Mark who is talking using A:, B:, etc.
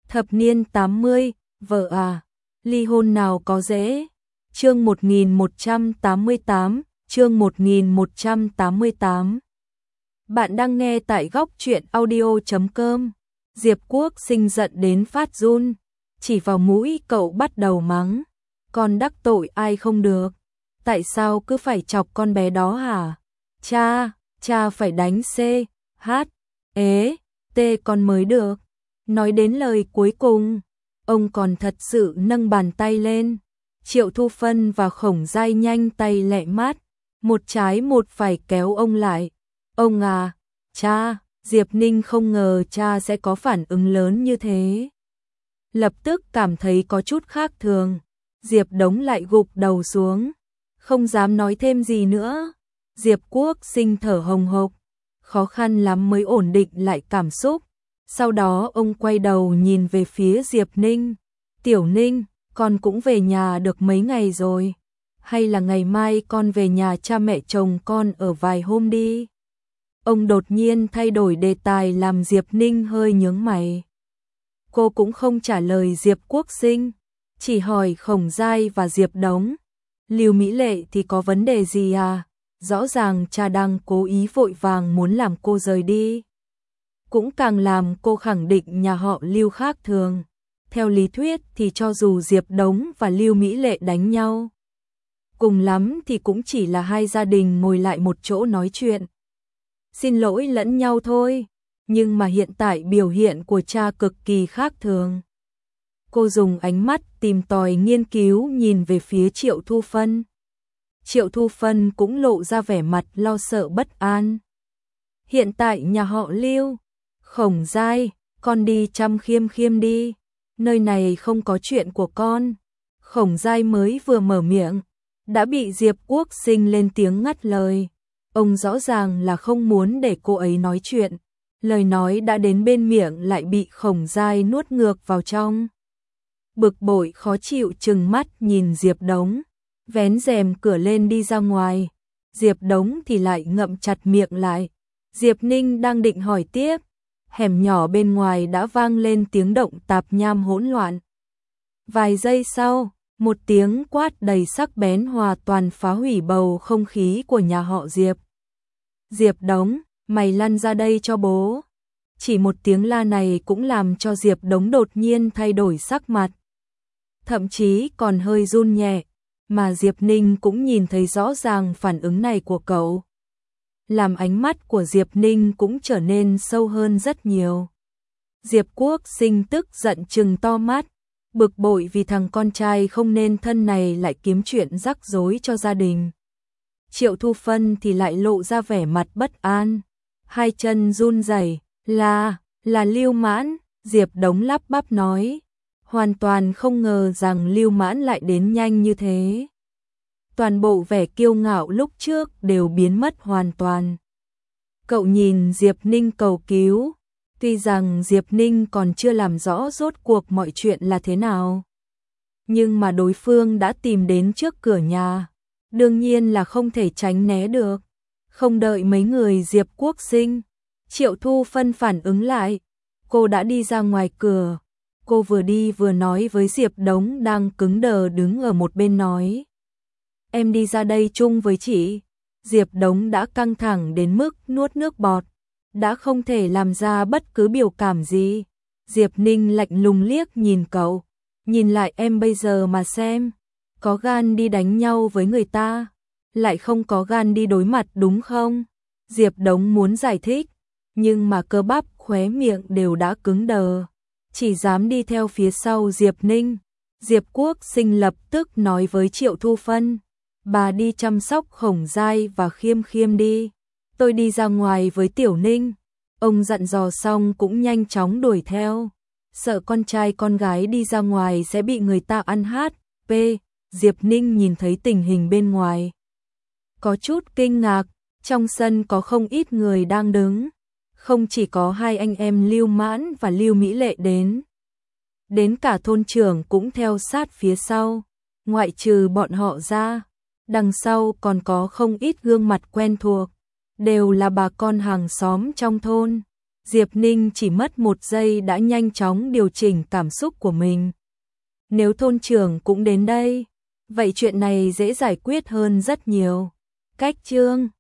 A: Thập niên 80, vợ à, ly hôn nào có dễ. Chương 1188, chương 1188. Bạn đang nghe tại góc truyện audio.com. Diệp Quốc Sinh giận đến phát run, chỉ vào mũi cậu bắt đầu mắng. Con đắc tội ai không được? Tại sao cứ phải chọc con bé đó hả? Cha phải đánh C, H, T con mới được. Nói đến lời cuối cùng, ông còn thật sự nâng bàn tay lên. Triệu Thu Phân và Khổng Giai nhanh tay lẹ mát, một trái một phải kéo ông lại. Ông à, cha, Diệp Ninh không ngờ cha sẽ có phản ứng lớn như thế. Lập tức cảm thấy có chút khác thường, Diệp Đống lại gục đầu xuống, không dám nói thêm gì nữa. Diệp Quốc Sinh thở hồng hộc, khó khăn lắm mới ổn định lại cảm xúc. Sau đó ông quay đầu nhìn về phía Diệp Ninh. Tiểu Ninh, con cũng về nhà được mấy ngày rồi. Hay là ngày mai con về nhà cha mẹ chồng con ở vài hôm đi. Ông đột nhiên thay đổi đề tài làm Diệp Ninh hơi nhướng mày. Cô cũng không trả lời Diệp Quốc Sinh, chỉ hỏi Khổng Giai và Diệp Đống. Lưu Mỹ Lệ thì có vấn đề gì à? Rõ ràng cha đang cố ý vội vàng muốn làm cô rời đi. Cũng càng làm cô khẳng định nhà họ Lưu khác thường. Theo lý thuyết thì cho dù Diệp Đống và Lưu Mỹ Lệ đánh nhau, cùng lắm thì cũng chỉ là hai gia đình ngồi lại một chỗ nói chuyện, xin lỗi lẫn nhau thôi. Nhưng mà hiện tại biểu hiện của cha cực kỳ khác thường. Cô dùng ánh mắt tìm tòi nghiên cứu nhìn về phía Triệu Thu Phân. Triệu Thu Phân cũng lộ ra vẻ mặt lo sợ bất an. Hiện tại nhà họ Lưu, Khổng Giai, con đi chăm Khiêm Khiêm đi, nơi này không có chuyện của con. Khổng Giai mới vừa mở miệng, đã bị Diệp Quốc Sinh lên tiếng ngắt lời. Ông rõ ràng là không muốn để cô ấy nói chuyện, lời nói đã đến bên miệng lại bị Khổng Giai nuốt ngược vào trong. Bực bội khó chịu trừng mắt nhìn Diệp Đống, vén rèm cửa lên đi ra ngoài. Diệp Đống thì lại ngậm chặt miệng lại. Diệp Ninh đang định hỏi tiếp, hẻm nhỏ bên ngoài đã vang lên tiếng động tạp nham hỗn loạn. Vài giây sau, một tiếng quát đầy sắc bén hoàn toàn phá hủy bầu không khí của nhà họ Diệp. Diệp Đống, mày lăn ra đây cho bố. Chỉ một tiếng la này cũng làm cho Diệp Đống đột nhiên thay đổi sắc mặt, thậm chí còn hơi run nhẹ, mà Diệp Ninh cũng nhìn thấy rõ ràng phản ứng này của cậu. Làm ánh mắt của Diệp Ninh cũng trở nên sâu hơn rất nhiều. Diệp Quốc Sinh tức giận trừng to mắt, bực bội vì thằng con trai không nên thân này lại kiếm chuyện rắc rối cho gia đình. Triệu Thu Phân thì lại lộ ra vẻ mặt bất an, hai chân run rẩy. Là Lưu Mãn, Diệp Đống lắp bắp nói, hoàn toàn không ngờ rằng Lưu Mãn lại đến nhanh như thế. Toàn bộ vẻ kiêu ngạo lúc trước đều biến mất hoàn toàn. Cậu nhìn Diệp Ninh cầu cứu, tuy rằng Diệp Ninh còn chưa làm rõ rốt cuộc mọi chuyện là thế nào, nhưng mà đối phương đã tìm đến trước cửa nhà, đương nhiên là không thể tránh né được. Không đợi mấy người Diệp Quốc Sinh, Triệu Thu Phân phản ứng lại, cô đã đi ra ngoài cửa. Cô vừa đi vừa nói với Diệp Đống đang cứng đờ đứng ở một bên nói, em đi ra đây chung với chị. Diệp Đống đã căng thẳng đến mức nuốt nước bọt, đã không thể làm ra bất cứ biểu cảm gì. Diệp Ninh lạnh lùng liếc nhìn cậu, nhìn lại em bây giờ mà xem, có gan đi đánh nhau với người ta, lại không có gan đi đối mặt đúng không? Diệp Đống muốn giải thích, nhưng mà cơ bắp khóe miệng đều đã cứng đờ, chỉ dám đi theo phía sau Diệp Ninh. Diệp Quốc Sinh lập tức nói với Triệu Thu Phân, bà đi chăm sóc Khổng Giai và Khiêm Khiêm đi, tôi đi ra ngoài với Tiểu Ninh. Ông dặn dò xong cũng nhanh chóng đuổi theo, sợ con trai con gái đi ra ngoài sẽ bị người ta ăn hát. Diệp Ninh nhìn thấy tình hình bên ngoài, có chút kinh ngạc. Trong sân có không ít người đang đứng, không chỉ có hai anh em Lưu Mãn và Lưu Mỹ Lệ đến cả thôn trưởng cũng theo sát phía sau. Ngoại trừ bọn họ ra, đằng sau còn có không ít gương mặt quen thuộc, đều là bà con hàng xóm trong thôn. Diệp Ninh chỉ mất 1 giây đã nhanh chóng điều chỉnh cảm xúc của mình. Nếu thôn trưởng cũng đến đây, vậy chuyện này dễ giải quyết hơn rất nhiều. Cách chương